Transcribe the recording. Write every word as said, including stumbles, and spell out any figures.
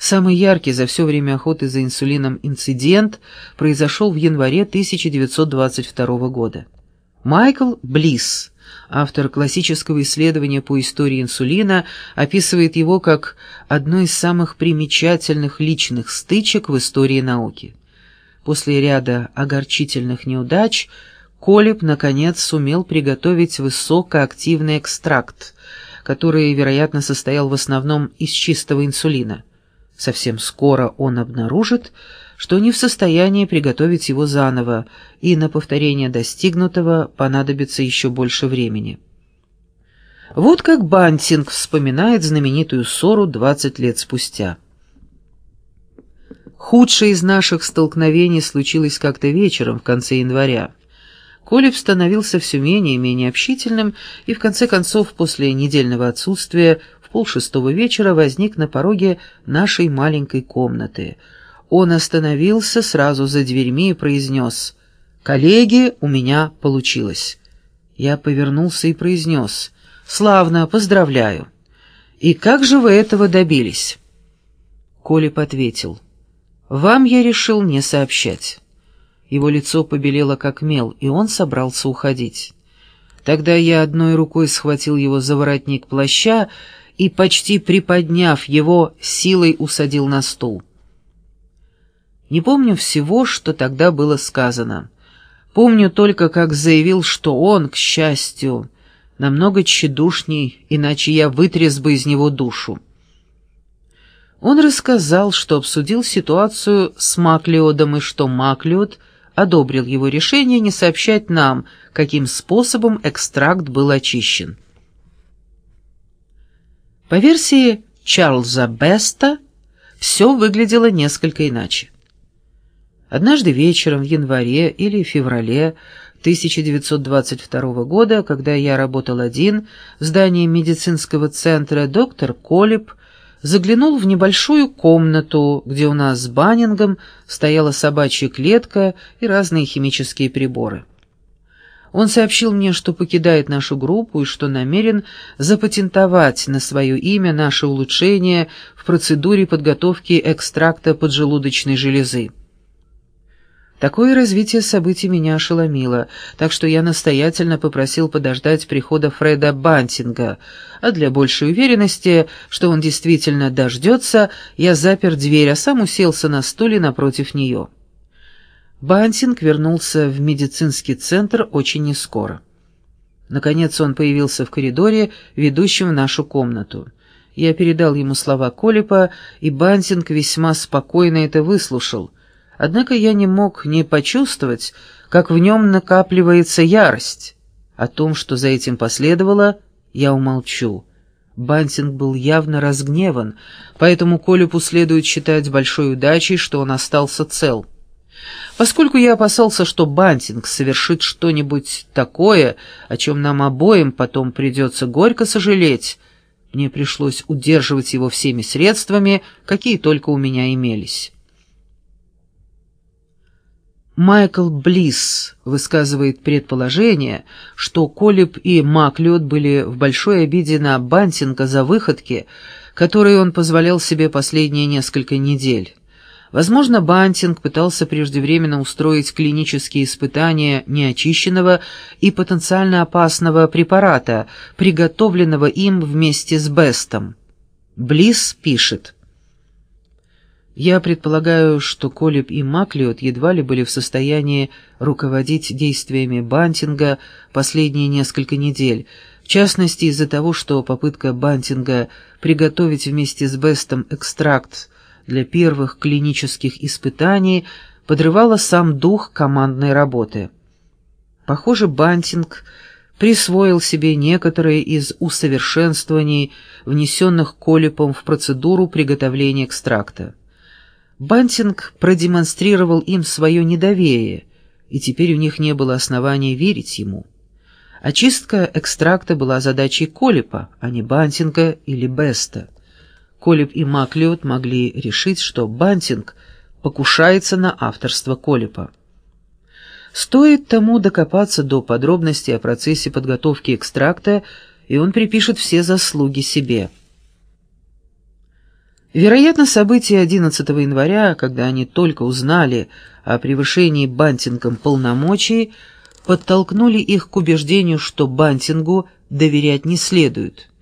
Самый яркий за все время охоты за инсулином инцидент произошел в январе тысяча девятьсот двадцать второго года. Майкл Блисс, автор классического исследования по истории инсулина, описывает его как одно из самых примечательных личных стычек в истории науки. После ряда огорчительных неудач Колеб, наконец, сумел приготовить высокоактивный экстракт, который, вероятно, состоял в основном из чистого инсулина. Совсем скоро он обнаружит, что не в состоянии приготовить его заново, и на повторение достигнутого понадобится еще больше времени. Вот как Бантинг вспоминает знаменитую ссору двадцать лет спустя. Худшее из наших столкновений случилось как-то вечером в конце января. Колеб становился все менее и менее общительным, и в конце концов, после недельного отсутствия, в полшестого вечера возник на пороге нашей маленькой комнаты. Он остановился сразу за дверьми и произнес: «Коллеги, у меня получилось». Я повернулся и произнес: «Славно, поздравляю». «И как же вы этого добились?» Колеб ответил: «Вам я решил не сообщать». Его лицо побелело как мел, и он собрался уходить. Тогда я одной рукой схватил его за воротник плаща и, почти приподняв его, силой усадил на стул. Не помню всего, что тогда было сказано. Помню только, как заявил, что он, к счастью, намного тщедушней, иначе я вытряс бы из него душу. Он рассказал, что обсудил ситуацию с Маклиодом и что Маклиод одобрил его решение не сообщать нам, каким способом экстракт был очищен. По версии Чарльза Беста, все выглядело несколько иначе. Однажды вечером в январе или феврале тысяча девятьсот двадцать второго года, когда я работал один в здании медицинского центра, доктор Колеб заглянул в небольшую комнату, где у нас с Баннингом стояла собачья клетка и разные химические приборы. Он сообщил мне, что покидает нашу группу и что намерен запатентовать на свое имя наше улучшение в процедуре подготовки экстракта поджелудочной железы. Такое развитие событий меня ошеломило, так что я настоятельно попросил подождать прихода Фреда Бантинга, а для большей уверенности, что он действительно дождется, я запер дверь, а сам уселся на стуле напротив нее. Бантинг вернулся в медицинский центр очень нескоро. Наконец он появился в коридоре, ведущем в нашу комнату. Я передал ему слова Колепа, и Бантинг весьма спокойно это выслушал. Однако я не мог не почувствовать, как в нем накапливается ярость. О том, что за этим последовало, я умолчу. Бантинг был явно разгневан, поэтому Колепу следует считать большой удачей, что он остался цел. Поскольку я опасался, что Бантинг совершит что-нибудь такое, о чем нам обоим потом придется горько сожалеть, мне пришлось удерживать его всеми средствами, какие только у меня имелись. Майкл Блисс высказывает предположение, что Колеб и Маклиод были в большой обиде на Бантинга за выходки, которые он позволял себе последние несколько недель. Возможно, Бантинг пытался преждевременно устроить клинические испытания неочищенного и потенциально опасного препарата, приготовленного им вместе с Бестом. Блисс пишет: «Я предполагаю, что Колеб и Маклиод едва ли были в состоянии руководить действиями Бантинга последние несколько недель, в частности из-за того, что попытка Бантинга приготовить вместе с Бестом экстракт для первых клинических испытаний подрывала сам дух командной работы. Похоже, Бантинг присвоил себе некоторые из усовершенствований, внесенных Колебом в процедуру приготовления экстракта. Бантинг продемонстрировал им свое недоверие, и теперь у них не было оснований верить ему. Очистка экстракта была задачей Колепа, а не Бантинга или Беста. Колеб и Маклиод могли решить, что Бантинг покушается на авторство Колепа. Стоит тому докопаться до подробностей о процессе подготовки экстракта, и он припишет все заслуги себе. Вероятно, события одиннадцатого января, когда они только узнали о превышении Бантингом полномочий, подтолкнули их к убеждению, что Бантингу доверять не следует.